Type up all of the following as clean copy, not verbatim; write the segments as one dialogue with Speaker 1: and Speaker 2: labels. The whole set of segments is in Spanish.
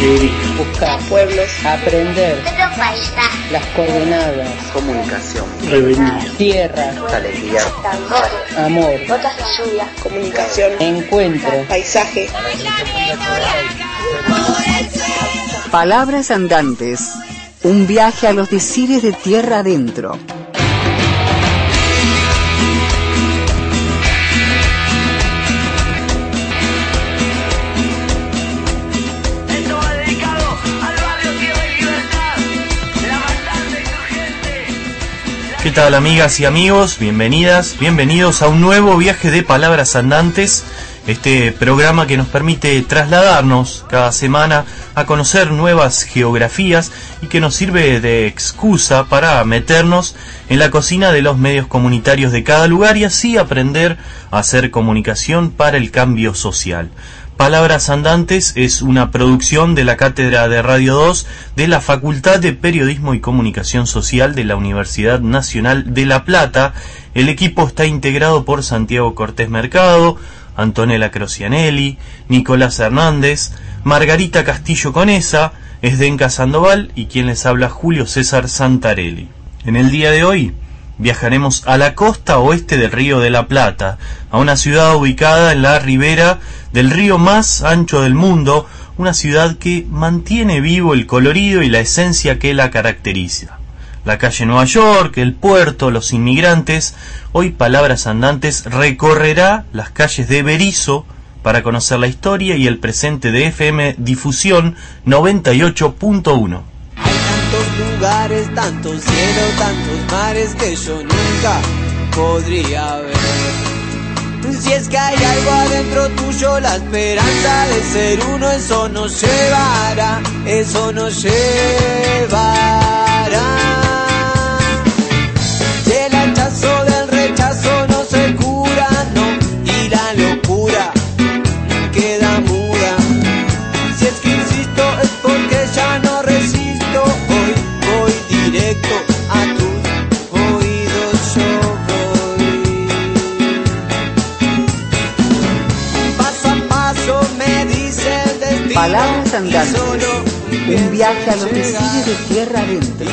Speaker 1: escribir,
Speaker 2: buscar pueblos, aprender, las coordenadas,
Speaker 3: comunicación,
Speaker 1: prevenir,
Speaker 2: tierra,
Speaker 3: alegría,
Speaker 2: amor,
Speaker 4: gotas de lluvia,
Speaker 2: comunicación, encuentro, paisaje.
Speaker 5: Palabras andantes, un viaje a los decires de tierra adentro.
Speaker 6: ¿Qué tal, amigas y amigos? Bienvenidas, bienvenidos a un nuevo viaje de Palabras Andantes, este programa que nos permite trasladarnos cada semana a conocer nuevas geografías y que nos sirve de excusa para meternos en la cocina de los medios comunitarios de cada lugar y así aprender a hacer comunicación para el cambio social. Palabras Andantes es una producción de la Cátedra de Radio 2 de la Facultad de Periodismo y Comunicación Social de la Universidad Nacional de La Plata. El equipo está integrado por Santiago Cortés Mercado, Antonella Crocianelli, Nicolás Hernández, Margarita Castillo Conesa, Esdenka Sandoval y quien les habla, Julio César Santarelli. En el día de hoy viajaremos a la costa oeste del Río de la Plata, a una ciudad ubicada en la ribera del río más ancho del mundo, una ciudad que mantiene vivo el colorido y la esencia que la caracteriza. La calle Nueva York, el puerto, los inmigrantes. Hoy Palabras Andantes recorrerá las calles de Berisso para conocer la historia y el presente de FM Difusión 98.1.
Speaker 7: Tantos lugares, tantos cielos, tantos mares que yo nunca podría ver. Si es que hay algo adentro tuyo, la esperanza de ser uno, eso nos llevará, eso nos llevará. Si el hachazo del rechazo no se cura, no, y la locura queda muda. Si es que insisto es porque ya no resisto, hoy voy directo a tus oídos, yo voy. Paso a paso me dice el destino.
Speaker 5: Palabras andantes, un viaje a los decires de tierra adentro.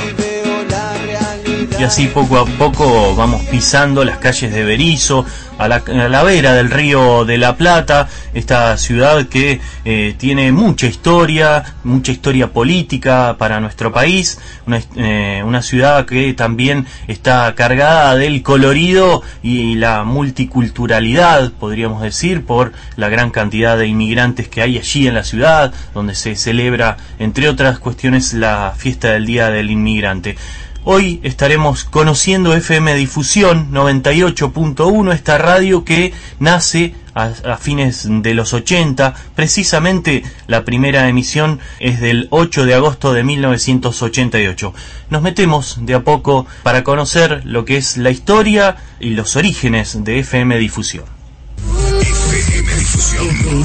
Speaker 6: Y así poco a poco vamos pisando las calles de Berisso, a la vera del Río de la Plata, esta ciudad que tiene mucha historia política para nuestro país, una ciudad que también está cargada del colorido y la multiculturalidad, podríamos decir, por la gran cantidad de inmigrantes que hay allí en la ciudad, donde se celebra, entre otras cuestiones, la fiesta del Día del Inmigrante. Hoy estaremos conociendo FM Difusión 98.1, esta radio que nace a fines de los 80, precisamente la primera emisión es del 8 de agosto de 1988. Nos metemos de a poco para conocer lo que es la historia y los orígenes de FM Difusión.
Speaker 8: FM Difusión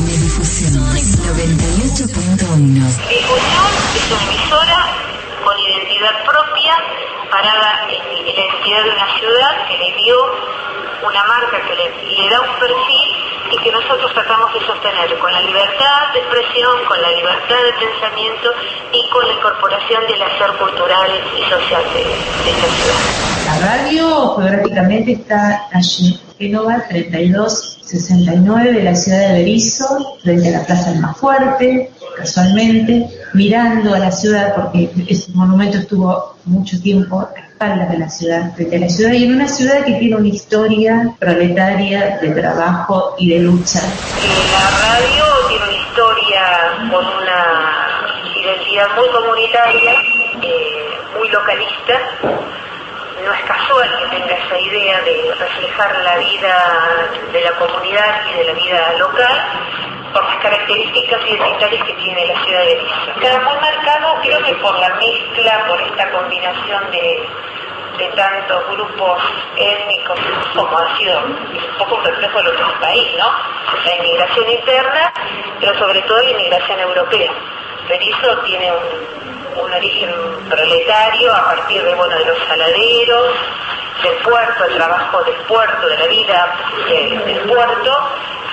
Speaker 8: 98.1.
Speaker 9: Difusión es una emisora con identidad propia, parada en la identidad de una ciudad que le dio una marca, que le da un perfil y que nosotros tratamos de sostener con la libertad de expresión, con la libertad de pensamiento y con la incorporación del hacer cultural y social de esta ciudad.
Speaker 10: La radio geográficamente está allí, Génova 3269 de la ciudad de Berisso, frente a la Plaza Almafuerte, casualmente, mirando a la ciudad, porque ese monumento estuvo mucho tiempo a espaldas de la ciudad, frente a la ciudad, y en una ciudad que tiene una historia proletaria de trabajo y de lucha.
Speaker 9: La radio tiene una historia con una identidad muy comunitaria, muy localista. No es casual que tenga esa idea de reflejar la vida de la comunidad y de la vida local, por las características identitarias que tiene la ciudad de Berisso. Queda muy marcado, creo que por la mezcla, por esta combinación de tantos grupos étnicos, como ha sido un poco un reflejo de lo que es el país, ¿no? La inmigración interna, pero sobre todo la inmigración europea. Berisso tiene un origen proletario a partir de los saladeros, del puerto, el trabajo del puerto, de la vida del puerto,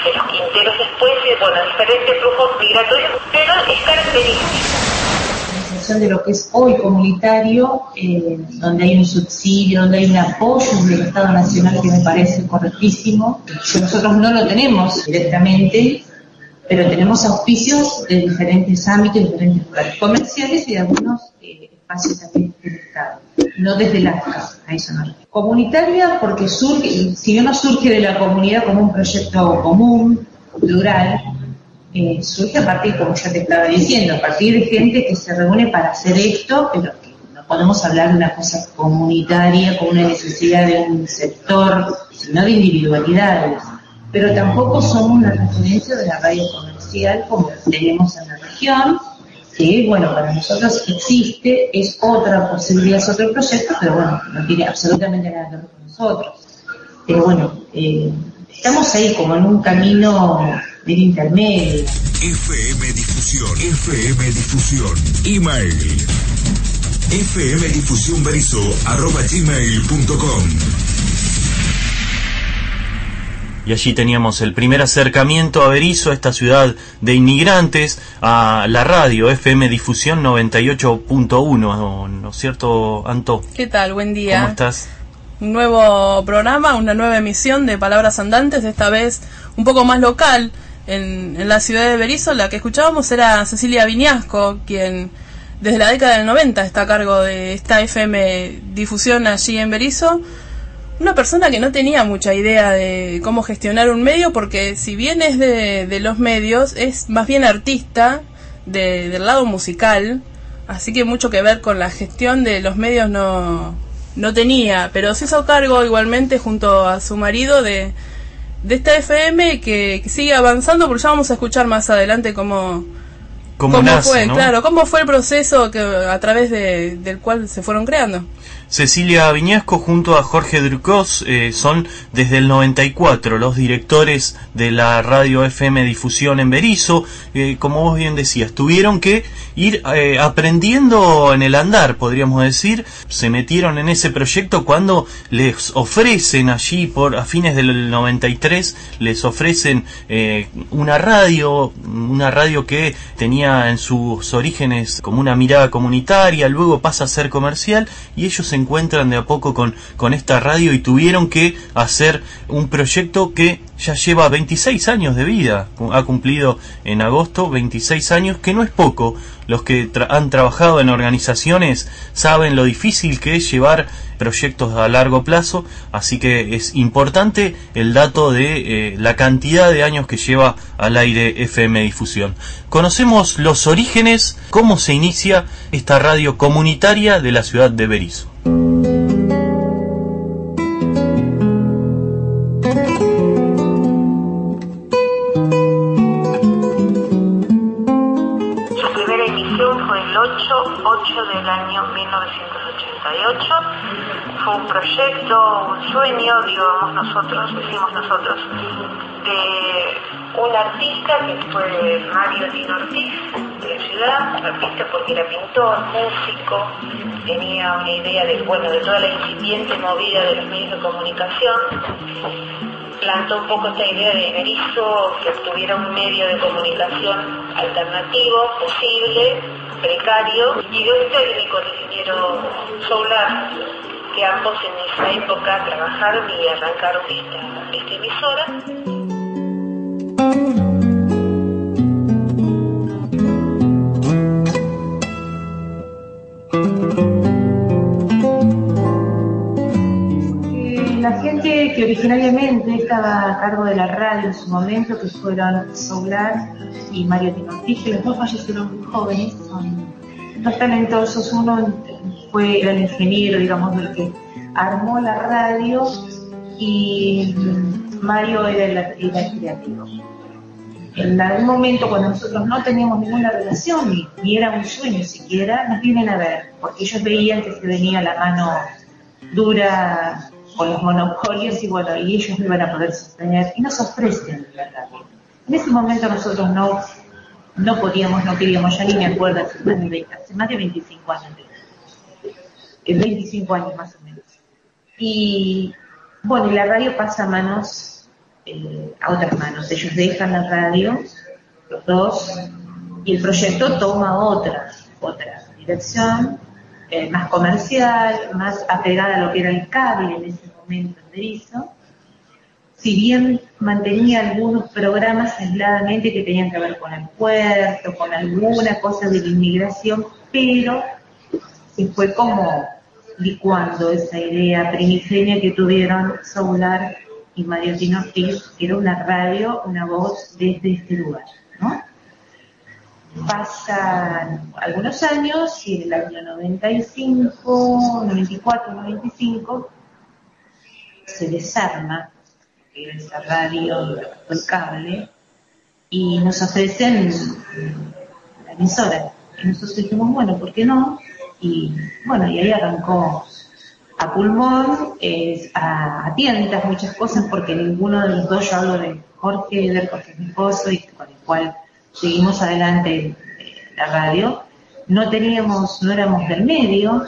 Speaker 9: de los quinteros después, diferentes flujos migratorios, pero es característico.
Speaker 10: De lo que es hoy comunitario, donde hay un subsidio, donde hay un apoyo del Estado Nacional que me parece correctísimo, que nosotros no lo tenemos directamente, pero tenemos auspicios de diferentes ámbitos, diferentes lugares comerciales y de algunos espacios también del Estado, no desde la AFCA, a eso no. Comunitaria porque surge, si bien no surge de la comunidad como un proyecto común, plural, surge a partir, como ya te estaba diciendo, a partir de gente que se reúne para hacer esto, pero que no podemos hablar de una cosa comunitaria con una necesidad de un sector, sino de individualidades. Pero tampoco somos una referencia de la radio comercial como tenemos en la región, que para nosotros existe, es otra posibilidad, es otro proyecto, pero no tiene absolutamente nada que ver con nosotros. Estamos ahí como en un camino del intermedio.
Speaker 8: FM Difusión. Email fmdifusionberizo@gmail.com.
Speaker 6: Y allí teníamos el primer acercamiento a Berisso, a esta ciudad de inmigrantes, a la radio FM Difusión 98.1, ¿no es cierto, Anto?
Speaker 1: ¿Qué tal? Buen día.
Speaker 6: ¿Cómo estás?
Speaker 1: Un nuevo programa, una nueva emisión de Palabras Andantes, esta vez un poco más local, en la ciudad de Berisso. La que escuchábamos era Cecilia Viñasco, quien desde la década del 90 está a cargo de esta FM Difusión allí en Berisso. Una persona que no tenía mucha idea de cómo gestionar un medio, porque si bien es de los medios, es más bien artista del lado musical, así que mucho que ver con la gestión de los medios no tenía, pero se hizo cargo igualmente junto a su marido de esta FM que sigue avanzando, porque ya vamos a escuchar más adelante cómo
Speaker 6: nace,
Speaker 1: fue,
Speaker 6: ¿no?
Speaker 1: Claro, cómo fue el proceso a través del cual se fueron creando.
Speaker 6: Cecilia Viñasco junto a Jorge Drucos son desde el 94 los directores de la radio FM Difusión en Berisso. Como vos bien decías, tuvieron que ir aprendiendo en el andar, podríamos decir. Se metieron en ese proyecto cuando les ofrecen allí a fines del 93, les ofrecen una radio que tenía en sus orígenes como una mirada comunitaria, luego pasa a ser comercial, y ellos se encuentran de a poco con esta radio y tuvieron que hacer un proyecto que ya lleva 26 años de vida. Ha cumplido en agosto 26 años, que no es poco. Los que han trabajado en organizaciones saben lo difícil que es llevar proyectos a largo plazo, así que es importante el dato de la cantidad de años que lleva al aire FM Difusión. Conocemos los orígenes, cómo se inicia esta radio comunitaria de la ciudad de Berisso.
Speaker 9: Del año 1988. Fue un proyecto, un sueño, decimos nosotros, de un artista que fue Mario Tino Ortiz, de la ciudad, artista porque era pintor, músico, tenía una idea de toda la incipiente movida de los medios de comunicación. Plantó un poco esta idea de Berisso, que tuviera un medio de comunicación alternativo, posible, precario, y de un técnico de ingeniero solar, que ambos en esa época trabajaron y arrancaron esta emisora.
Speaker 10: La gente que originariamente estaba a cargo de la radio en su momento, que fueron Solar y Mario Tino Ortiz, que los dos fallecieron muy jóvenes, son dos talentosos. Uno era el ingeniero, del que armó la radio, y Mario era el creativo. En algún momento, cuando nosotros no teníamos ninguna relación, ni era un sueño siquiera, nos vienen a ver, porque ellos veían que se venía la mano dura con los monopolios, y ellos no iban a poder sostener, y nos ofrecen la radio. En ese momento nosotros no podíamos, no queríamos, ya ni me acuerdo, hace más de 25 años. 25 años más o menos. Y la radio pasa a manos a otras manos. Ellos dejan la radio, los dos, y el proyecto toma otra dirección, más comercial, más apegada a lo que era el cable en ese momento en Berisso. Si bien mantenía algunos programas aisladamente que tenían que ver con el puerto, con alguna cosa de la inmigración, pero se fue como licuando esa idea primigenia que tuvieron Soular y Mario Tino Ortiz, que era una radio, una voz desde este lugar, ¿no? Pasan algunos años y en el año 95, 94, 95 se desarma esa radio, el cable, y nos ofrecen la emisora. Y nosotros dijimos, bueno, ¿por qué no? Y bueno, y ahí arrancó a pulmón, a tientas, muchas cosas, porque ninguno de los dos, yo hablo de Jorge Eder, porque es mi esposo, y con el cual seguimos adelante la radio. No éramos del medio,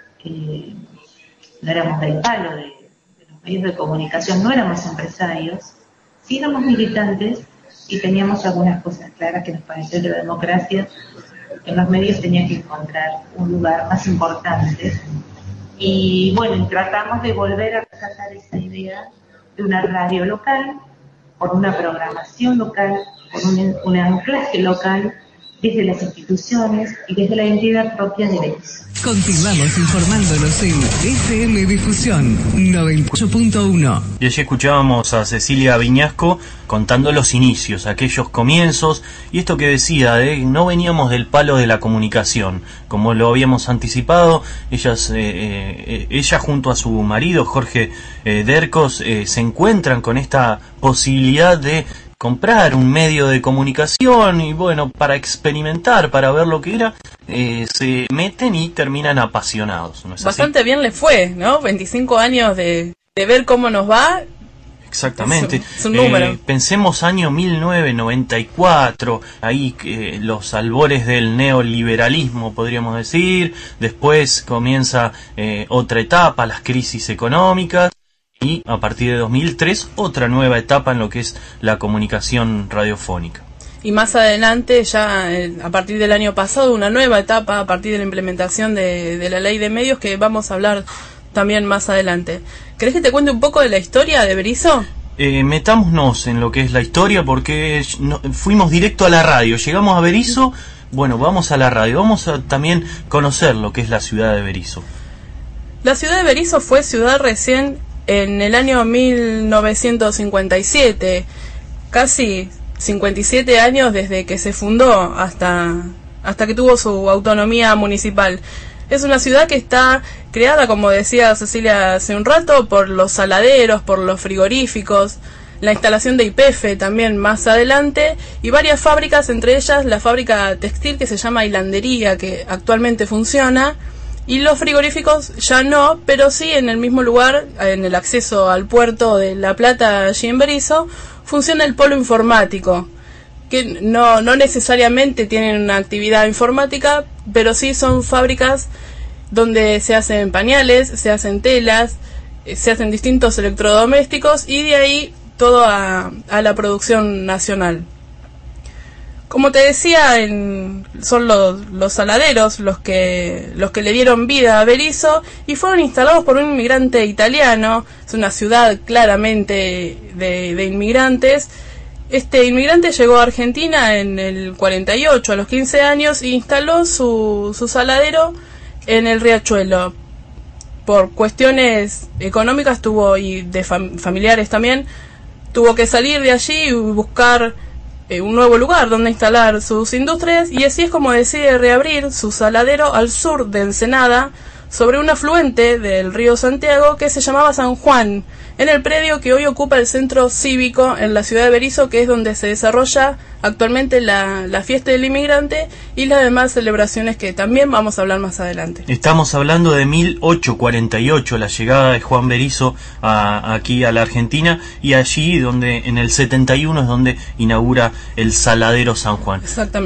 Speaker 10: no éramos del palo de los medios de comunicación, no éramos empresarios, sí éramos militantes y teníamos algunas cosas claras que nos pareció que la democracia en los medios tenía que encontrar un lugar más importante. Y bueno, tratamos de volver a rescatar esa idea de una radio local, por una programación local, por un anclaje local, desde las instituciones y desde la identidad propia de Berisso.
Speaker 5: Continuamos informándonos en FM Difusión 98.1.
Speaker 6: Y allí escuchábamos a Cecilia Viñasco contando los inicios, aquellos comienzos, y esto que decía, no veníamos del palo de la comunicación, como lo habíamos anticipado. Ella junto a su marido Jorge Dercos se encuentran con esta posibilidad de comprar un medio de comunicación y bueno, para experimentar, para ver lo que era, se meten y terminan apasionados, ¿no es
Speaker 1: Bastante
Speaker 6: así?
Speaker 1: bien le fue, ¿no? 25 años de ver cómo nos va.
Speaker 6: Exactamente.
Speaker 1: Es un número.
Speaker 6: Pensemos año 1994, ahí los albores del neoliberalismo, podríamos decir. Después comienza otra etapa, las crisis económicas. Y a partir de 2003, otra nueva etapa en lo que es la comunicación radiofónica.
Speaker 1: Y más adelante, ya a partir del año pasado, una nueva etapa a partir de la implementación de la ley de medios, que vamos a hablar también más adelante. ¿Querés que te cuente un poco de la historia de Berisso?
Speaker 6: Metámonos en lo que es la historia, porque fuimos directo a la radio. Llegamos a Berisso, bueno, vamos a la radio. Vamos a también conocer lo que es la ciudad de Berisso.
Speaker 1: La ciudad de Berisso fue ciudad recién en el año 1957, casi 57 años desde que se fundó hasta que tuvo su autonomía municipal. Es una ciudad que está creada, como decía Cecilia hace un rato, por los saladeros, por los frigoríficos, la instalación de YPF también más adelante, y varias fábricas, entre ellas la fábrica textil que se llama Hilandería, que actualmente funciona. Y los frigoríficos ya no, pero sí en el mismo lugar, en el acceso al puerto de La Plata, allí en Berisso, funciona el polo informático, que no necesariamente tienen una actividad informática, pero sí son fábricas donde se hacen pañales, se hacen telas, se hacen distintos electrodomésticos, y de ahí todo a la producción nacional. Como te decía, son los saladeros los que le dieron vida a Berisso y fueron instalados por un inmigrante italiano. Es una ciudad claramente de inmigrantes. Este inmigrante llegó a Argentina en el 48, a los 15 años, e instaló su saladero en el Riachuelo. Por cuestiones económicas y de familiares también, tuvo que salir de allí y buscar un nuevo lugar donde instalar sus industrias, y así es como decide reabrir su saladero al sur de Ensenada, sobre un afluente del río Santiago que se llamaba San Juan, en el predio que hoy ocupa el centro cívico en la ciudad de Berisso, que es donde se desarrolla actualmente la fiesta del inmigrante y las demás celebraciones que también vamos a hablar más adelante.
Speaker 6: Estamos hablando de 1848, la llegada de Juan Berisso aquí a la Argentina, y allí donde en el 71 es donde inaugura el Saladero San Juan.
Speaker 1: Exactamente.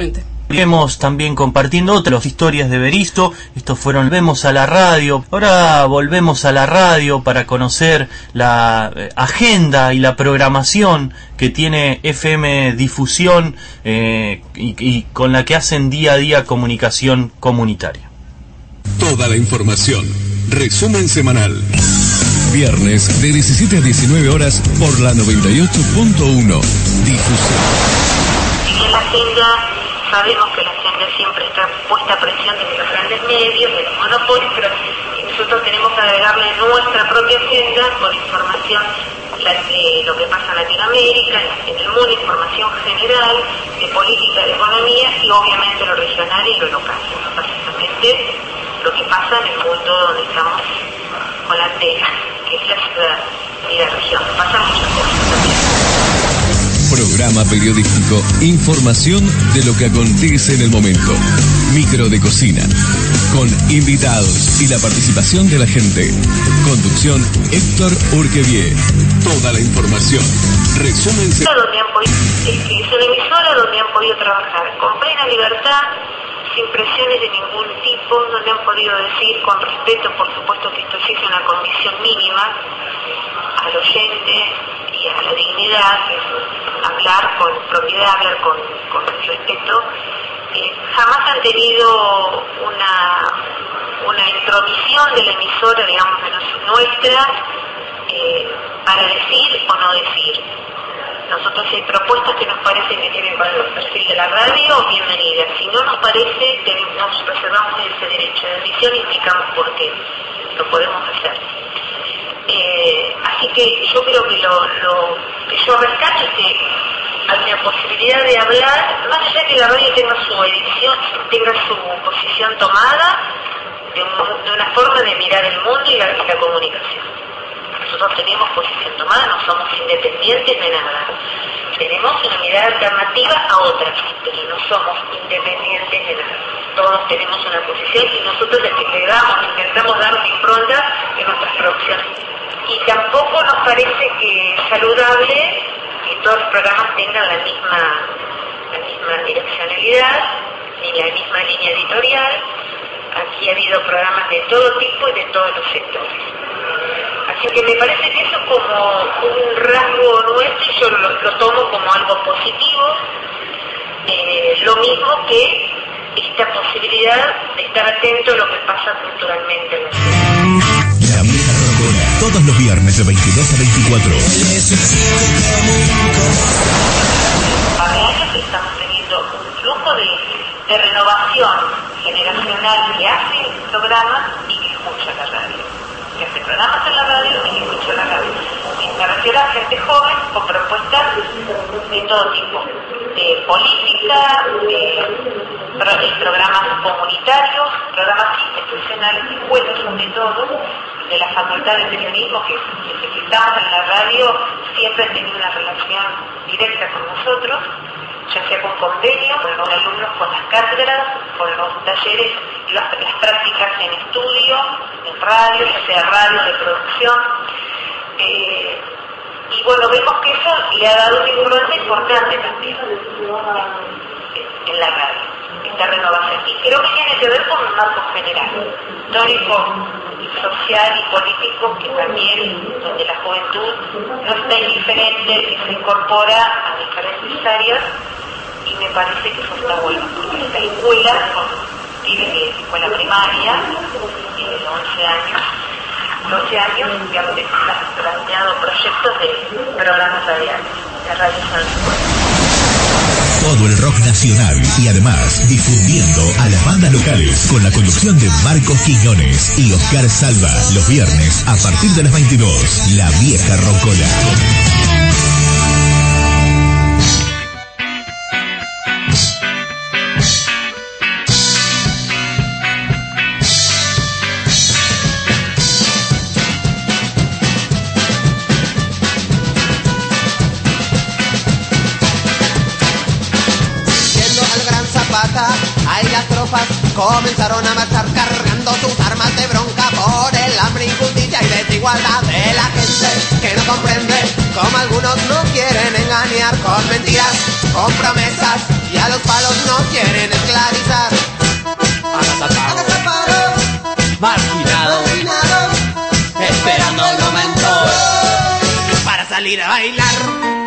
Speaker 6: Iremos también compartiendo otras historias de Berisso. Estos fueron Volvemos a la Radio. Ahora volvemos a la radio para conocer la agenda y la programación que tiene FM Difusión y con la que hacen día a día comunicación comunitaria.
Speaker 8: Toda la información. Resumen semanal. Viernes de 17 a 19 horas por la 98.1. Difusión.
Speaker 9: En la agenda sabemos que la agenda siempre está puesta a presión de los grandes medios, de los monopolios, pero nosotros tenemos que agregarle nuestra propia agenda con información de lo que pasa en Latinoamérica, en el mundo, información general, de política, de economía y obviamente lo regional y lo local. Básicamente lo que pasa en el mundo donde estamos con la tela, que es la ciudad y la región. Pasan muchas cosas también.
Speaker 8: Programa periodístico, información de lo que acontece en el momento. Micro de cocina, con invitados y la participación de la gente. Conducción Héctor Urquevier. Toda la información. Resumen.
Speaker 9: Es una emisora donde han podido trabajar con plena libertad, sin presiones de ningún tipo, donde han podido decir con respeto, por supuesto que esto sí es una condición mínima al oyente y a la dignidad, que es hablar con propiedad, hablar con respeto. Jamás han tenido una intromisión de la emisora, digamos, nuestra, para decir o no decir. Nosotros hay propuestas que nos parecen que tienen con el perfil de la radio, bienvenidas. Si no nos parece, nos reservamos ese derecho de admisión y indicamos por qué lo podemos hacer. Así que yo creo que lo que yo rescato es que hay una posibilidad de hablar, más allá que la radio tenga su edición, tenga su posición tomada, de una forma de mirar el mundo y la comunicación. Nosotros tenemos posición tomada, no somos independientes de nada. Tenemos una mirada alternativa a otras, pero no somos independientes de nada. Todos tenemos una posición y nosotros le intentamos dar una impronta en nuestras producciones. Y tampoco nos parece que es saludable que todos los programas tengan la misma direccionalidad ni la misma línea editorial. Aquí ha habido programas de todo tipo y de todos los sectores. Así que me parece que eso es como un rasgo nuestro y yo lo tomo como algo positivo. Lo mismo que esta posibilidad de estar atento a lo que pasa culturalmente en la ciudad.
Speaker 8: La Vieja Rocola, todos los viernes de 22 a 24.
Speaker 9: Hace años que estamos teniendo un flujo de renovación generacional que hace programas y que escucha la radio. Que hace programas en la radio y que escucha la radio. Me refiero a gente joven con propuestas de todo tipo. De política, de programas comunitarios, programas institucionales, escuelas, sobre todo, de la Facultad de Periodismo, que desde que estamos en la radio siempre han tenido una relación directa con nosotros, ya sea con convenios, con los alumnos, con las cátedras, con los talleres, las prácticas en estudio, en radio, ya sea radio de producción. Y bueno, vemos que eso le ha dado una impronta importante también en la radio, esta renovación. Y creo que tiene que ver con un marco general, histórico, social y político, que también, donde la juventud no está indiferente, que se incorpora a diferentes áreas, y me parece que eso está bueno, porque esta escuela, tiene de escuela primaria, de 11 años, 12 años, que han planteado proyectos de programas radiales, de Radio San.
Speaker 8: Todo el rock nacional y además difundiendo a las bandas locales con la conducción de Marcos Quiñones y Oscar Salva. Los viernes a partir de las 22, La Vieja Rocola.
Speaker 3: Ahí las tropas comenzaron a marchar cargando sus armas de bronca por el hambre, injusticia y desigualdad de la gente que no comprende cómo algunos no quieren engañar con mentiras, con promesas y a los palos no quieren salir a bailar.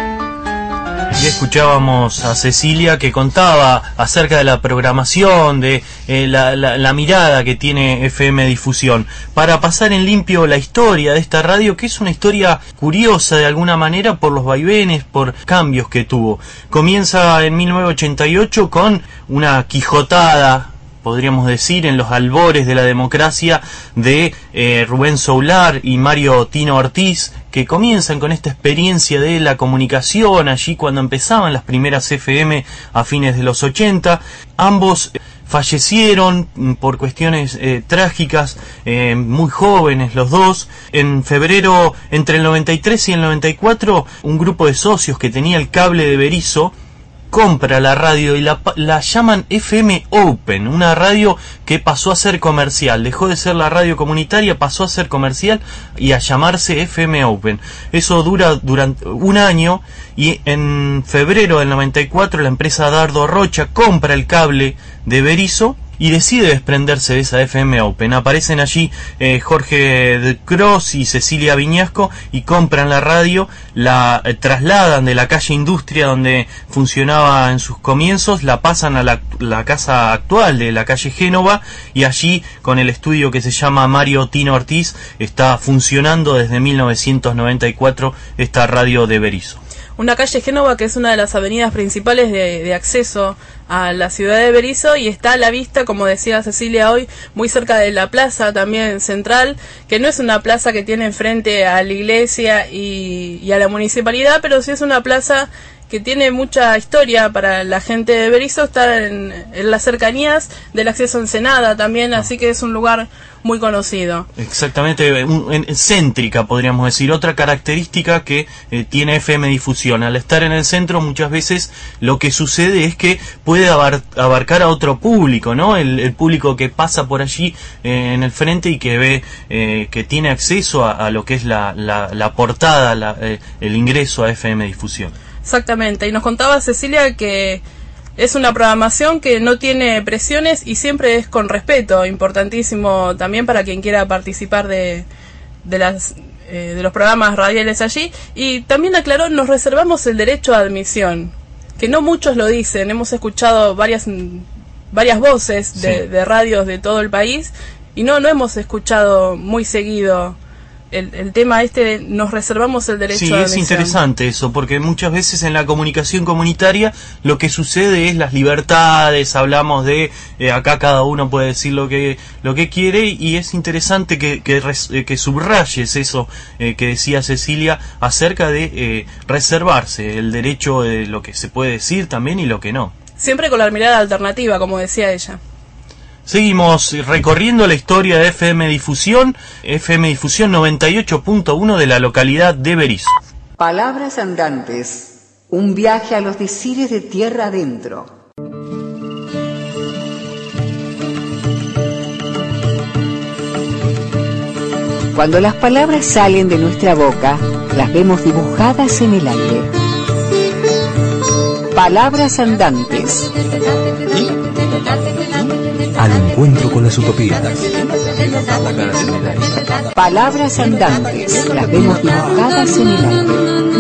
Speaker 6: Y escuchábamos a Cecilia que contaba acerca de la programación, de la mirada que tiene FM Difusión, para pasar en limpio la historia de esta radio, que es una historia curiosa de alguna manera por los vaivenes, por cambios que tuvo. Comienza en 1988 con una quijotada, podríamos decir, en los albores de la democracia de Rubén Soular y Mario Tino Ortiz, que comienzan con esta experiencia de la comunicación allí cuando empezaban las primeras FM a fines de los 80. Ambos fallecieron por cuestiones trágicas, muy jóvenes los dos. En febrero, entre el 93 y el 94, un grupo de socios que tenía el cable de Berisso compra la radio y la llaman FM Open, una radio que pasó a ser comercial, dejó de ser la radio comunitaria, pasó a ser comercial y a llamarse FM Open. Eso dura durante un año, y en febrero del 94 la empresa Dardo Rocha compra el cable de Berisso y decide desprenderse de esa FM Open. Aparecen allí Jorge de Cross y Cecilia Viñasco y compran la radio, la trasladan de la calle Industria donde funcionaba en sus comienzos, la pasan a la casa actual de la calle Génova, y allí con el estudio que se llama Mario Tino Ortiz está funcionando desde 1994 esta radio de Berisso.
Speaker 1: Una calle Génova que es una de las avenidas principales de acceso a la ciudad de Berisso, y está a la vista, como decía Cecilia hoy, muy cerca de la plaza también central, que no es una plaza que tiene enfrente a la iglesia y a la municipalidad, pero sí es una plaza que tiene mucha historia para la gente de Berisso. Está en las cercanías del acceso a Ensenada también, así que es un lugar muy conocido.
Speaker 6: Exactamente, céntrica podríamos decir. Otra característica que tiene FM Difusión, al estar en el centro muchas veces lo que sucede es que puede abarcar a otro público, ¿no? El público que pasa por allí en el frente y que ve que tiene acceso a lo que es la portada, el ingreso a FM Difusión.
Speaker 1: Exactamente, y nos contaba Cecilia que es una programación que no tiene presiones y siempre es con respeto, importantísimo también para quien quiera participar de los programas radiales allí. Y también aclaró, nos reservamos el derecho a admisión, que no muchos lo dicen. Hemos escuchado varias voces de radios de todo el país y no hemos escuchado muy seguido el tema de nos reservamos el derecho a admisión. Sí, es
Speaker 6: interesante eso, porque muchas veces en la comunicación comunitaria lo que sucede es las libertades, hablamos de acá cada uno puede decir lo que quiere, y es interesante que subrayes eso que decía Cecilia acerca de reservarse el derecho de lo que se puede decir también y lo que no.
Speaker 1: Siempre con la mirada alternativa, como decía ella.
Speaker 6: Seguimos recorriendo la historia de FM Difusión 98.1 de la localidad de Berisso.
Speaker 5: Palabras andantes, un viaje a los decires de tierra adentro. Cuando las palabras salen de nuestra boca, las vemos dibujadas en el aire. Palabras andantes.
Speaker 8: Al encuentro con las utopías.
Speaker 5: Palabras andantes, las vemos dibujadas en el aire.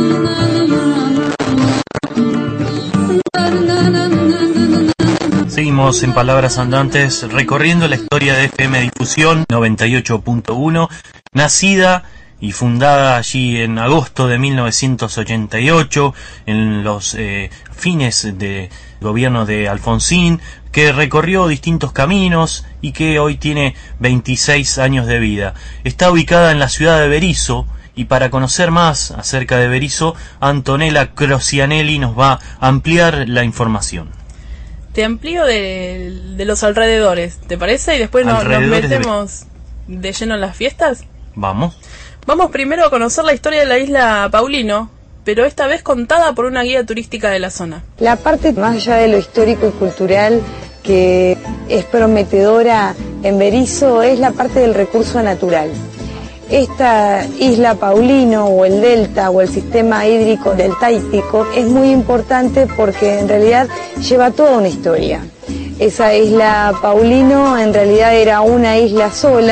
Speaker 6: Seguimos en Palabras Andantes recorriendo la historia de FM Difusión 98.1, nacida y fundada allí en agosto de 1988, en los fines de gobierno de Alfonsín, que recorrió distintos caminos y que hoy tiene 26 años de vida. Está ubicada en la ciudad de Berisso, y para conocer más acerca de Berisso, Antonella Crocianelli nos va a ampliar la información.
Speaker 1: Te amplío de los alrededores, ¿te parece? Y después nos metemos de lleno en las fiestas.
Speaker 6: Vamos
Speaker 1: primero a conocer la historia de la isla Paulino, pero esta vez contada por una guía turística de la zona.
Speaker 4: La parte más allá de lo histórico y cultural que es prometedora en Berisso es la parte del recurso natural. Esta isla Paulino o el delta o el sistema hídrico deltaico es muy importante porque en realidad lleva toda una historia. Esa isla Paulino en realidad era una isla sola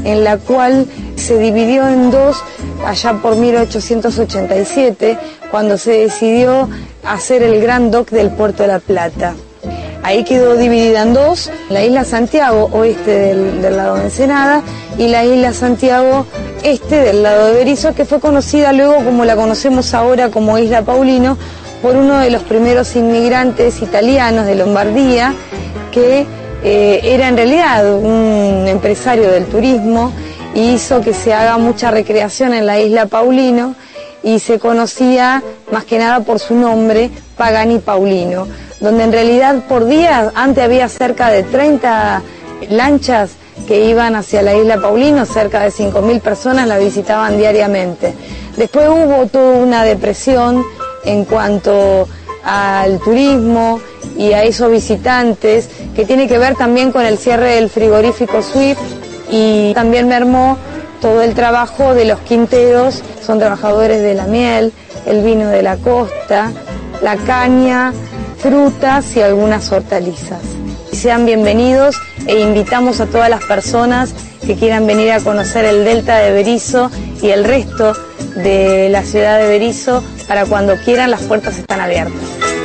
Speaker 4: en la cual se dividió en dos allá por 1887, cuando se decidió hacer el Gran Dock del Puerto de la Plata. Ahí quedó dividida en dos, la isla Santiago, oeste del lado de Ensenada, y la isla Santiago, este del lado de Berisso, que fue conocida luego como la conocemos ahora como Isla Paulino, por uno de los primeros inmigrantes italianos de Lombardía, que era en realidad un empresario del turismo y hizo que se haga mucha recreación en la isla Paulino, y se conocía más que nada por su nombre, Pagani Paulino, donde en realidad por día antes había cerca de 30 lanchas que iban hacia la isla Paulino, cerca de 5.000 personas la visitaban diariamente. Después hubo toda una depresión en cuanto al turismo y a esos visitantes, que tiene que ver también con el cierre del frigorífico Swift, y también mermó todo el trabajo de los quinteros, son trabajadores de la miel, el vino de la costa, la caña, frutas y algunas hortalizas. Sean bienvenidos e invitamos a todas las personas que quieran venir a conocer el delta de Berisso y el resto de la ciudad de Berisso. Para cuando quieran, las puertas están abiertas.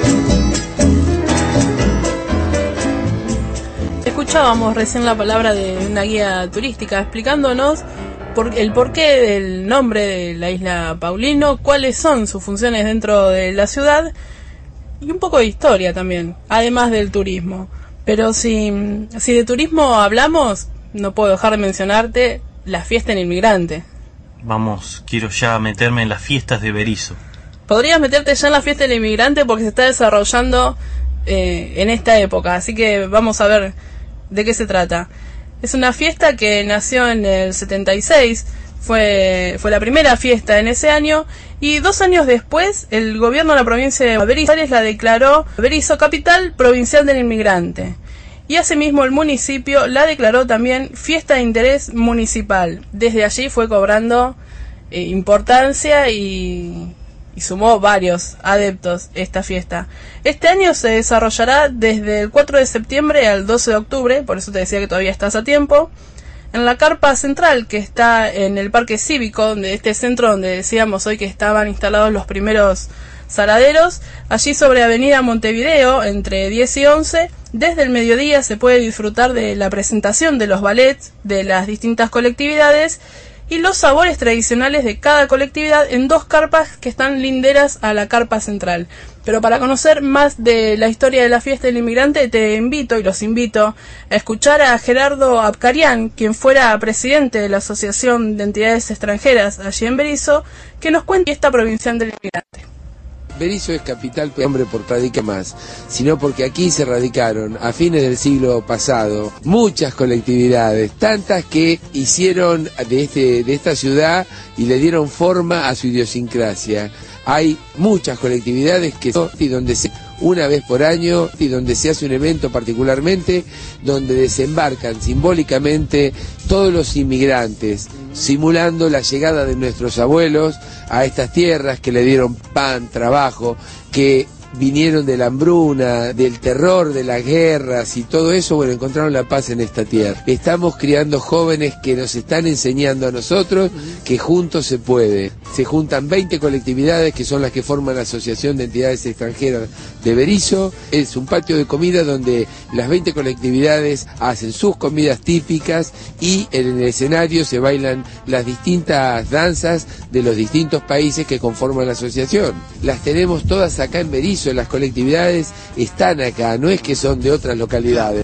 Speaker 1: Escuchábamos recién la palabra de una guía turística explicándonos el porqué del nombre de la isla Paulino, cuáles son sus funciones dentro de la ciudad y un poco de historia también, además del turismo. Pero si de turismo hablamos, no puedo dejar de mencionarte la fiesta en Inmigrante.
Speaker 6: Vamos, quiero ya meterme en las fiestas de Berisso.
Speaker 1: Podrías meterte ya en la fiesta del Inmigrante porque se está desarrollando en esta época, así que vamos a ver de qué se trata. Es una fiesta que nació en el 76, fue la primera fiesta en ese año, y 2 años después el gobierno de la provincia de Berisso la declaró Berisso capital provincial del inmigrante, y asimismo el municipio la declaró también fiesta de interés municipal. Desde allí fue cobrando importancia y sumó varios adeptos esta fiesta. Este año se desarrollará desde el 4 de septiembre al 12 de octubre, por eso te decía que todavía estás a tiempo, en la carpa central que está en el parque cívico, donde este centro donde decíamos hoy que estaban instalados los primeros saladeros. Allí sobre avenida Montevideo, entre 10 y 11, desde el mediodía se puede disfrutar de la presentación de los ballets de las distintas colectividades y los sabores tradicionales de cada colectividad en 2 carpas que están linderas a la carpa central. Pero para conocer más de la historia de la fiesta del inmigrante, te invito y los invito a escuchar a Gerardo Abkarian, quien fuera presidente de la Asociación de Entidades Extranjeras allí en Berisso, que nos cuente esta provincial del inmigrante.
Speaker 11: Berisso es capital, hombre, por radica más, sino porque aquí se radicaron a fines del siglo pasado muchas colectividades, tantas que hicieron de esta ciudad y le dieron forma a su idiosincrasia. Hay muchas colectividades que son y donde se una vez por año y donde se hace un evento particularmente donde desembarcan simbólicamente todos los inmigrantes, simulando la llegada de nuestros abuelos a estas tierras que le dieron pan, trabajo, que vinieron de la hambruna, del terror, de las guerras y todo eso, bueno, encontraron la paz en esta tierra. Estamos criando jóvenes que nos están enseñando a nosotros que juntos se puede. Se juntan 20 colectividades que son las que forman la Asociación de Entidades Extranjeras de Berisso. Es un patio de comida donde las 20 colectividades hacen sus comidas típicas y en el escenario se bailan las distintas danzas de los distintos países que conforman la asociación. Las tenemos todas acá en Berisso. Las colectividades están acá, no es que son de otras localidades.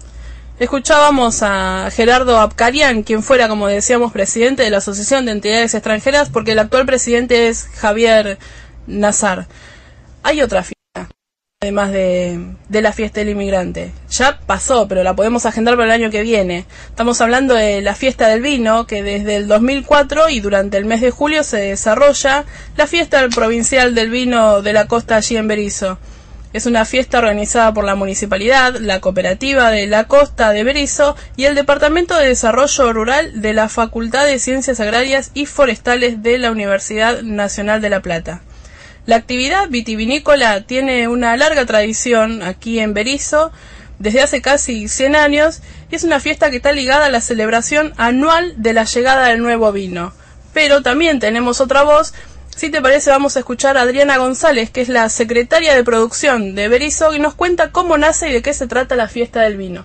Speaker 1: Escuchábamos a Gerardo Abkarian, quien fuera, como decíamos, presidente de la Asociación de Entidades Extranjeras, porque el actual presidente es Javier Nazar. Hay otra fiesta, además de la fiesta del inmigrante. Ya pasó, pero la podemos agendar para el año que viene. Estamos hablando de la fiesta del vino, que desde el 2004 y durante el mes de julio se desarrolla la fiesta provincial del vino de la costa allí en Berisso. Es una fiesta organizada por la municipalidad, la cooperativa de la costa de Berisso y el Departamento de Desarrollo Rural de la Facultad de Ciencias Agrarias y Forestales de la Universidad Nacional de La Plata. La actividad vitivinícola tiene una larga tradición aquí en Berisso, desde hace casi 100 años y es una fiesta que está ligada a la celebración anual de la llegada del nuevo vino. Pero también tenemos otra voz. Si te parece, vamos a escuchar a Adriana González, que es la secretaria de producción de Berisso, y nos cuenta cómo nace y de qué se trata la fiesta del vino.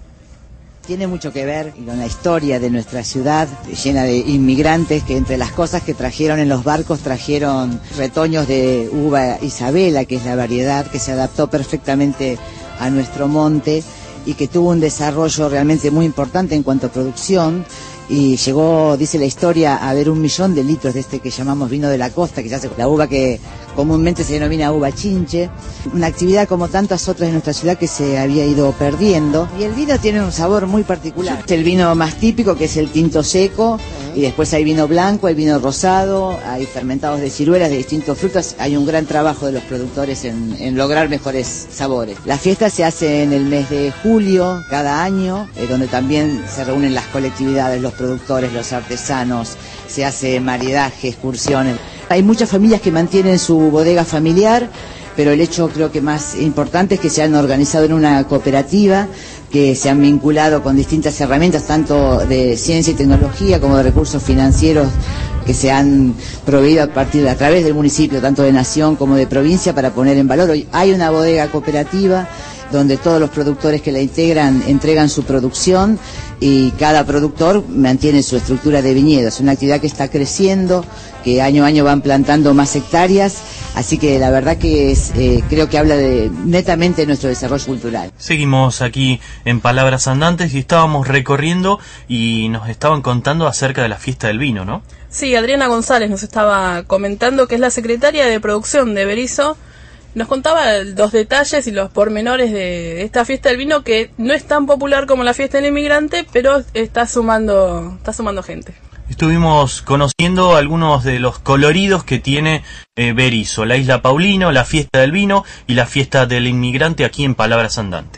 Speaker 12: Tiene mucho que ver con la historia de nuestra ciudad, llena de inmigrantes que entre las cosas que trajeron en los barcos trajeron retoños de uva Isabela, que es la variedad que se adaptó perfectamente a nuestro monte y que tuvo un desarrollo realmente muy importante en cuanto a producción. Y llegó, dice la historia, a haber 1 millón de litros de este que llamamos vino de la costa, que se hace con la uva que comúnmente se denomina uva chinche, una actividad como tantas otras en nuestra ciudad que se había ido perdiendo. Y el vino tiene un sabor muy particular. El vino más típico, que es el tinto seco, y después hay vino blanco, hay vino rosado, hay fermentados de ciruelas de distintos frutos. Hay un gran trabajo de los productores en lograr mejores sabores. La fiesta se hace en el mes de julio cada año, donde también se reúnen las colectividades, los productores, los artesanos, se hace maridaje, excursiones. Hay muchas familias que mantienen su bodega familiar, pero el hecho creo que más importante es que se han organizado en una cooperativa, que se han vinculado con distintas herramientas, tanto de ciencia y tecnología como de recursos financieros que se han proveído a través del municipio, tanto de nación como de provincia, para poner en valor. Hoy hay una bodega cooperativa donde todos los productores que la integran entregan su producción y cada productor mantiene su estructura de viñedos. Es una actividad que está creciendo, que año a año van plantando más hectáreas, así que la verdad que creo que habla netamente de nuestro desarrollo cultural.
Speaker 6: Seguimos aquí en Palabras Andantes y estábamos recorriendo y nos estaban contando acerca de la fiesta del vino, ¿no?
Speaker 1: Sí, Adriana González nos estaba comentando, que es la secretaria de producción de Berisso. Nos contaba los detalles y los pormenores de esta fiesta del vino, que no es tan popular como la fiesta del inmigrante, pero está sumando gente.
Speaker 6: Estuvimos conociendo algunos de los coloridos que tiene Berisso, la Isla Paulino, la fiesta del vino y la fiesta del inmigrante, aquí en Palabras Andantes.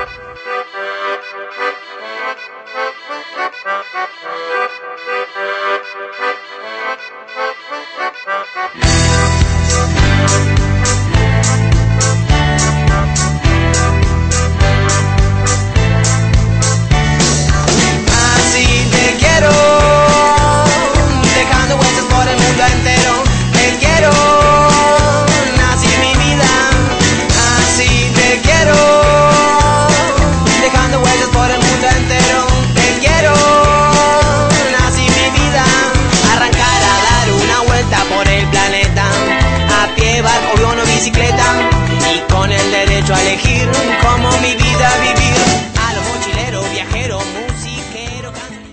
Speaker 3: A elegir cómo mi vida vivir, a lo mochilero, viajero, musiquero.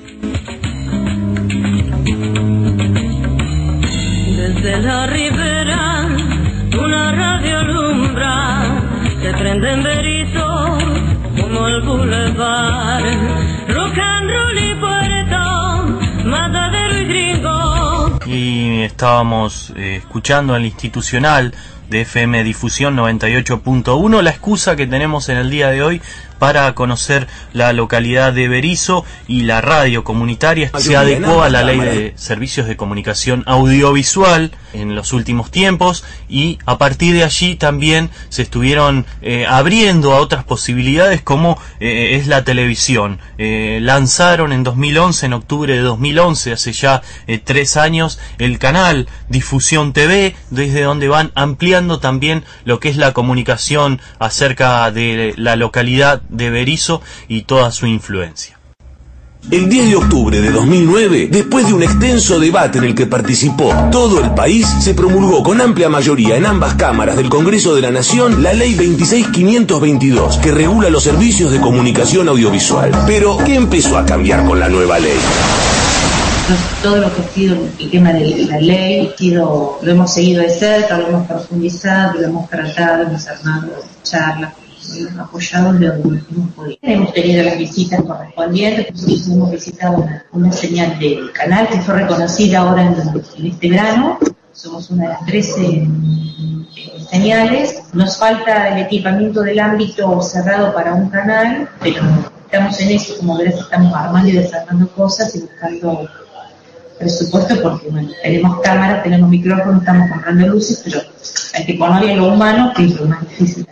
Speaker 13: Desde la ribera, una radio alumbra que prende en Berisso como el boulevard, rock and roll y puerto, matadero y gringo.
Speaker 6: Y estábamos escuchando al institucional de FM Difusión 98.1, la excusa que tenemos en el día de hoy para conocer la localidad de Berisso, y la radio comunitaria se adecuó a la Ley de Servicios de Comunicación Audiovisual en los últimos tiempos, y a partir de allí también se estuvieron abriendo a otras posibilidades como es la televisión. Lanzaron en 2011, en octubre de 2011, hace ya 3 años, el canal Difusión TV, desde donde van ampliando también lo que es la comunicación acerca de la localidad de Berisso y toda su influencia.
Speaker 14: El 10 de octubre de 2009, después de un extenso debate en el que participó todo el país, se promulgó con amplia mayoría en ambas cámaras del Congreso de la Nación la Ley 26.522, que regula los servicios de comunicación audiovisual. Pero, ¿qué empezó a cambiar con la nueva ley?
Speaker 10: Todo lo que ha sido el tema de la ley, lo hemos seguido de cerca, lo hemos profundizado, lo hemos tratado, hemos armado charlas, hemos apoyado de donde hemos podido. Hemos tenido las visitas correspondientes, hemos visitado una señal del canal que fue reconocida ahora en este verano. Somos una de las 13 señales. Nos falta el equipamiento del ámbito cerrado para un canal, pero estamos en eso, como verás, estamos armando y desarmando cosas y buscando presupuesto, porque bueno, tenemos cámaras, tenemos micrófonos, estamos comprando luces, pero hay que ponerle lo humano, que es lo más difícil también.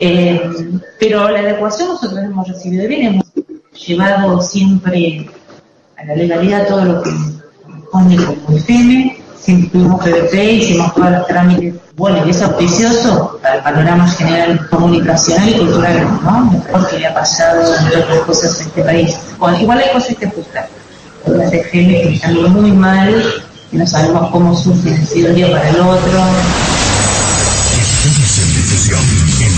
Speaker 10: Pero la adecuación nosotros hemos recibido bien, hemos llevado siempre a la legalidad todo lo que corresponde como IFEME, siempre tuvimos PVP, hicimos todos los trámites, bueno, y es auspicioso para el panorama general comunicacional y cultural, ¿no? Mejor que le ha pasado en otras cosas en este país. Bueno, igual hay cosas que ajustar. Las IFEME que están muy mal, que no sabemos cómo surgen de un día para el otro.
Speaker 8: Estamos en difusión en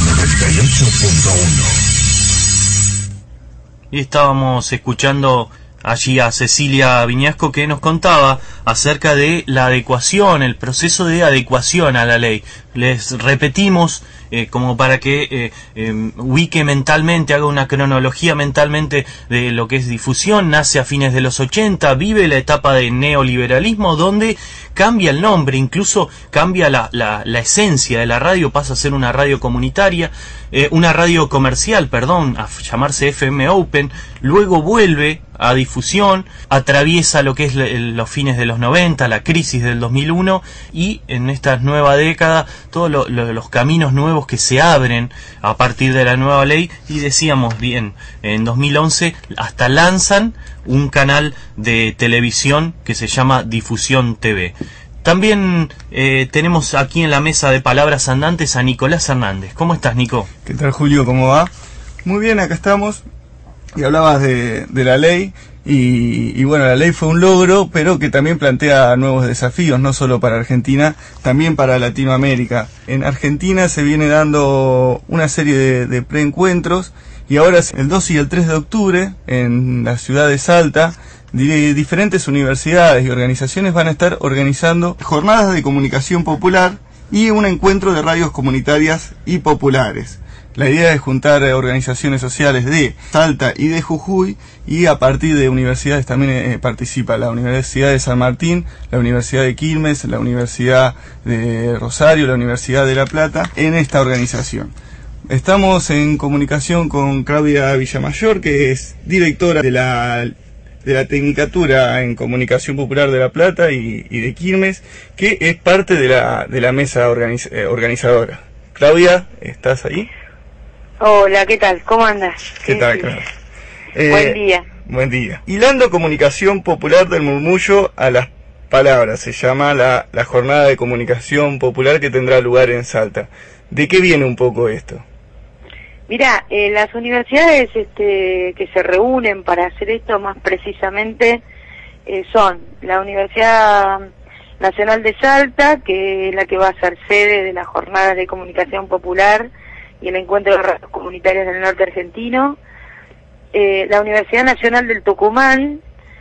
Speaker 8: 98.1.
Speaker 6: Y estábamos escuchando allí a Cecilia Viñasco, que nos contaba acerca de la adecuación, el proceso de adecuación a la ley. Les repetimos, como para que ubique mentalmente, haga una cronología mentalmente de lo que es difusión. Nace a fines de los 80, vive la etapa de neoliberalismo, donde cambia el nombre, incluso cambia la esencia de la radio, pasa a ser una radio comunitaria, una radio comercial, perdón, a llamarse FM Open, luego vuelve a difusión, atraviesa lo que es los fines de los 90, la crisis del 2001, y en esta nueva década todos los caminos nuevos que se abren a partir de la nueva ley. Y decíamos bien, en 2011 hasta lanzan un canal de televisión que se llama Difusión TV. También tenemos aquí en la mesa de Palabras Andantes a Nicolás Hernández. ¿Cómo estás, Nico?
Speaker 15: ¿Qué tal, Julio? ¿Cómo va? Muy bien, acá estamos. Y hablabas de la ley, y bueno, la ley fue un logro, pero que también plantea nuevos desafíos, no solo para Argentina, también para Latinoamérica. En Argentina se viene dando una serie de preencuentros, y ahora el 2 y el 3 de octubre, en la ciudad de Salta, diferentes universidades y organizaciones van a estar organizando jornadas de comunicación popular y un encuentro de radios comunitarias y populares. La idea es juntar organizaciones sociales de Salta y de Jujuy, y a partir de universidades también participa la Universidad de San Martín, la Universidad de Quilmes, la Universidad de Rosario, la Universidad de La Plata, en esta organización. Estamos en comunicación con Claudia Villamayor, que es directora de la Tecnicatura en Comunicación Popular de La Plata y de Quilmes, que es parte de la mesa organizadora. Claudia, ¿estás ahí?
Speaker 16: Hola, ¿qué tal? ¿Cómo andas?
Speaker 15: ¿Qué tal, Claudia?
Speaker 16: Buen día.
Speaker 15: Buen día. Hilando comunicación popular del murmullo a las palabras, se llama la jornada de comunicación popular que tendrá lugar en Salta. ¿De qué viene un poco esto?
Speaker 16: Mirá, las universidades que se reúnen para hacer esto más precisamente son la Universidad Nacional de Salta, que es la que va a ser sede de las jornadas de comunicación popular y el encuentro de radios comunitarias del norte argentino, la Universidad Nacional del Tucumán,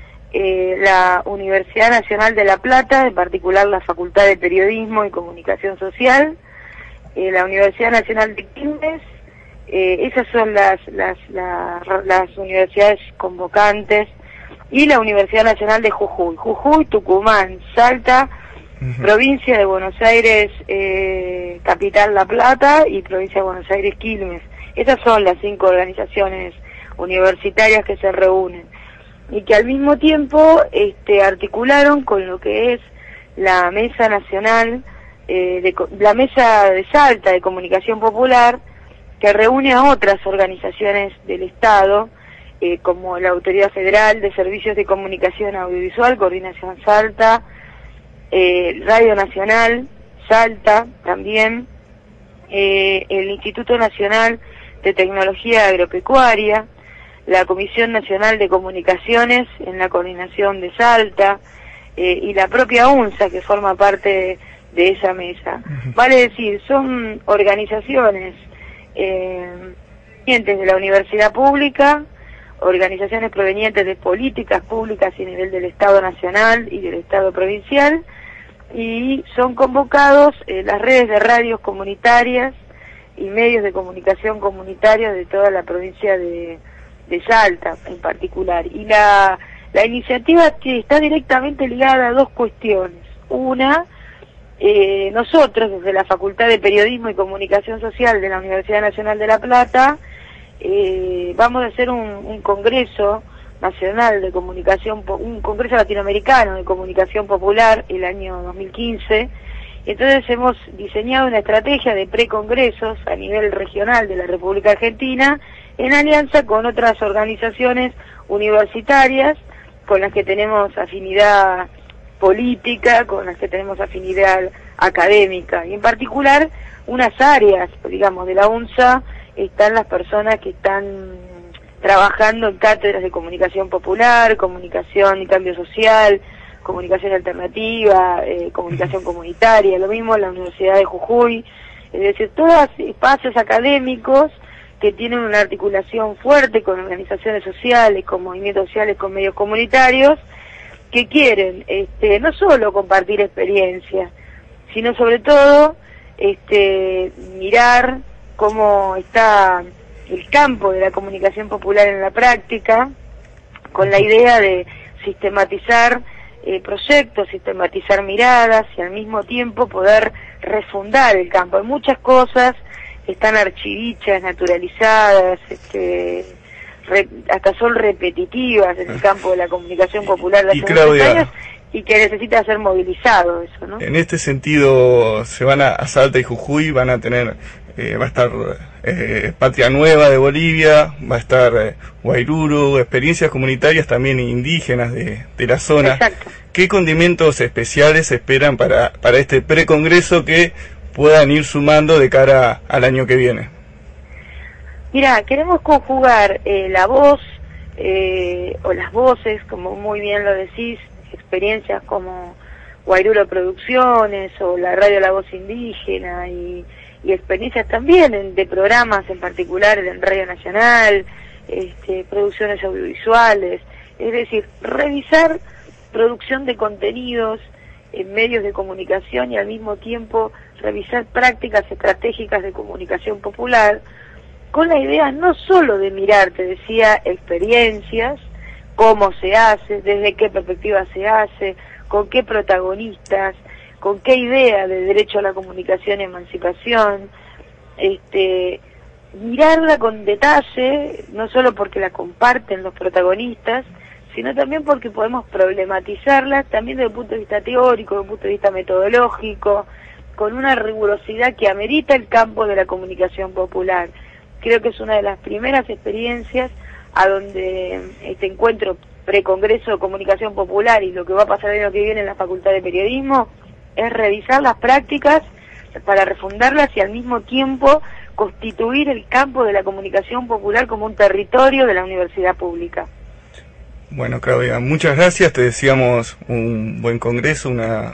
Speaker 16: la Universidad Nacional de La Plata, en particular la Facultad de Periodismo y Comunicación Social, la Universidad Nacional de Quilmes. Esas son las universidades convocantes, y la Universidad Nacional de Jujuy, Tucumán, Salta, Provincia de Buenos Aires, Capital La Plata, y Provincia de Buenos Aires Quilmes. Esas son las 5 organizaciones universitarias que se reúnen y que al mismo tiempo articularon con lo que es la Mesa Nacional, la Mesa de Salta de Comunicación Popular, que reúne a otras organizaciones del Estado, como la Autoridad Federal de Servicios de Comunicación Audiovisual, Coordinación Salta, Radio Nacional, Salta también, el Instituto Nacional de Tecnología Agropecuaria, la Comisión Nacional de Comunicaciones en la coordinación de Salta, y la propia UNSA, que forma parte de esa mesa. Vale decir, son organizaciones provenientes de la universidad pública, organizaciones provenientes de políticas públicas a nivel del Estado Nacional y del Estado Provincial, y son convocados las redes de radios comunitarias y medios de comunicación comunitarios de toda la provincia de Salta en particular. Y la iniciativa que está directamente ligada a dos cuestiones. Una, nosotros desde la Facultad de Periodismo y Comunicación Social de la Universidad Nacional de La Plata vamos a hacer un congreso nacional de comunicación, un congreso latinoamericano de comunicación popular el año 2015, Entonces hemos diseñado una estrategia de precongresos a nivel regional de la República Argentina en alianza con otras organizaciones universitarias con las que tenemos afinidad política, con las que tenemos afinidad académica, y en particular unas áreas, digamos, de la UNSA están las personas que están trabajando en cátedras de comunicación popular, comunicación y cambio social, comunicación alternativa, comunicación comunitaria, lo mismo en la Universidad de Jujuy, es decir, todos espacios académicos que tienen una articulación fuerte con organizaciones sociales, con movimientos sociales, con medios comunitarios, que quieren no solo compartir experiencias, sino sobre todo mirar cómo está el campo de la comunicación popular en la práctica, con la idea de sistematizar proyectos, sistematizar miradas y al mismo tiempo poder refundar el campo. Hay muchas cosas que están archidichas, naturalizadas, hasta son repetitivas en el campo de la comunicación popular de hace muchos años, y que necesita ser movilizado eso, ¿no?
Speaker 15: En este sentido, se van a Salta y Jujuy, van a tener, va a estar Patria Nueva de Bolivia, va a estar Guairuru, experiencias comunitarias también indígenas de la zona.
Speaker 16: Exacto.
Speaker 15: ¿Qué condimentos especiales esperan para este precongreso que puedan ir sumando de cara al año que viene?
Speaker 16: Mira, queremos conjugar la voz o las voces, como muy bien lo decís, experiencias como Guairuro Producciones o la radio La Voz Indígena y experiencias también de programas en particular en Radio Nacional, producciones audiovisuales, es decir, revisar producción de contenidos en medios de comunicación y al mismo tiempo revisar prácticas estratégicas de comunicación popular, con la idea no solo de mirar, te decía, experiencias, cómo se hace, desde qué perspectiva se hace, con qué protagonistas, con qué idea de derecho a la comunicación y emancipación, mirarla con detalle, no solo porque la comparten los protagonistas, sino también porque podemos problematizarla también desde el punto de vista teórico, desde el punto de vista metodológico, con una rigurosidad que amerita el campo de la comunicación popular. Creo que es una de las primeras experiencias a donde este encuentro precongreso de comunicación popular y lo que va a pasar el año que viene en la Facultad de Periodismo es revisar las prácticas para refundarlas y al mismo tiempo constituir el campo de la comunicación popular como un territorio de la universidad pública.
Speaker 15: Bueno, Claudia, muchas gracias. Te deseamos un buen congreso,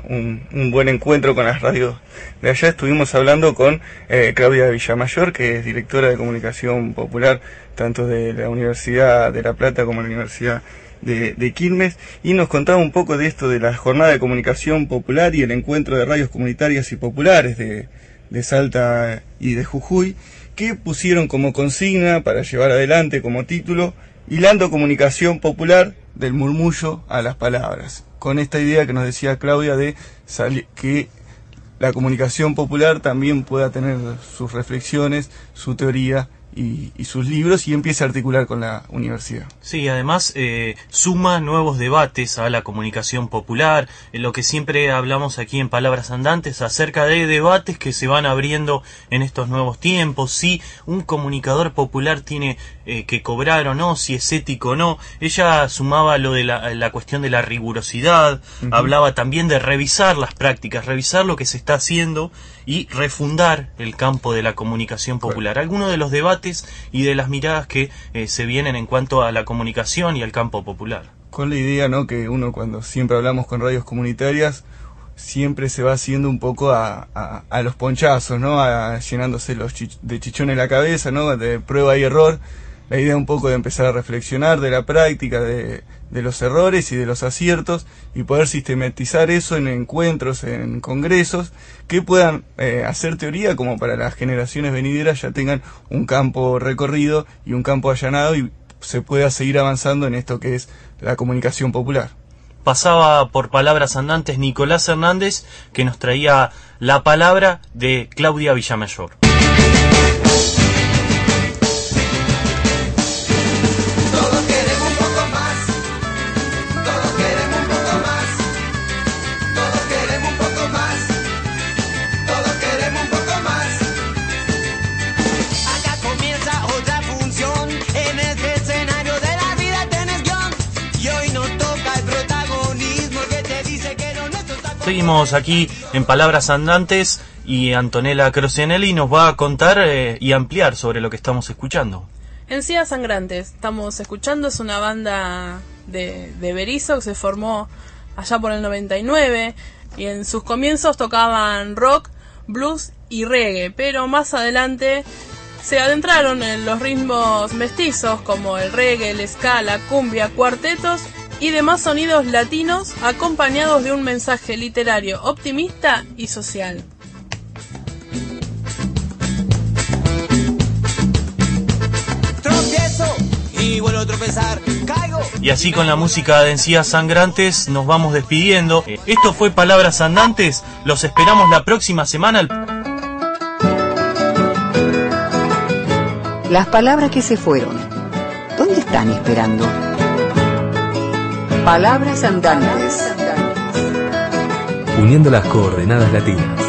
Speaker 15: un buen encuentro con las radios de allá. Estuvimos hablando con Claudia Villamayor, que es directora de comunicación popular tanto de la Universidad de La Plata como de la Universidad de Quilmes, y nos contaba un poco de esto de la jornada de comunicación popular y el encuentro de radios comunitarias y populares de Salta y de Jujuy, que pusieron como consigna para llevar adelante como título: hilando comunicación popular del murmullo a las palabras, con esta idea que nos decía Claudia de que la comunicación popular también pueda tener sus reflexiones, su teoría y sus libros, y empiece a articular con la universidad.
Speaker 6: Sí, además suma nuevos debates a la comunicación popular, en lo que siempre hablamos aquí en Palabras Andantes, acerca de debates que se van abriendo en estos nuevos tiempos, si un comunicador popular tiene que cobrar o no, si es ético o no. Ella sumaba lo de la cuestión de la rigurosidad, hablaba también de revisar las prácticas, revisar lo que se está haciendo y refundar el campo de la comunicación popular. Algunos de los debates y de las miradas que se vienen en cuanto a la comunicación y al campo popular.
Speaker 15: Con la idea, ¿no?, que uno, cuando siempre hablamos con radios comunitarias, siempre se va haciendo un poco a los ponchazos, ¿no?, llenándose de chichones la cabeza, ¿no?, de prueba y error. La idea un poco de empezar a reflexionar de la práctica, de los errores y de los aciertos, y poder sistematizar eso en encuentros, en congresos, que puedan hacer teoría como para las generaciones venideras ya tengan un campo recorrido y un campo allanado y se pueda seguir avanzando en esto que es la comunicación popular.
Speaker 6: Pasaba por Palabras Andantes Nicolás Hernández, que nos traía la palabra de Claudia Villamayor. Seguimos aquí en Palabras Andantes y Antonella Crocianelli nos va a contar y ampliar sobre lo que estamos escuchando.
Speaker 1: Encías Sangrantes, estamos escuchando, es una banda de Berisso que se formó allá por el 99 y en sus comienzos tocaban rock, blues y reggae, pero más adelante se adentraron en los ritmos mestizos como el reggae, el ska, la cumbia, cuartetos y demás sonidos latinos acompañados de un mensaje literario optimista y social.
Speaker 7: Y vuelvo a tropezar, caigo.
Speaker 6: Y así con la música de Encías Sangrantes nos vamos despidiendo. Esto fue Palabras Andantes, los esperamos la próxima semana.
Speaker 5: Las palabras que se fueron, ¿dónde están esperando? Palabras Andantes.
Speaker 8: Uniendo las coordenadas latinas.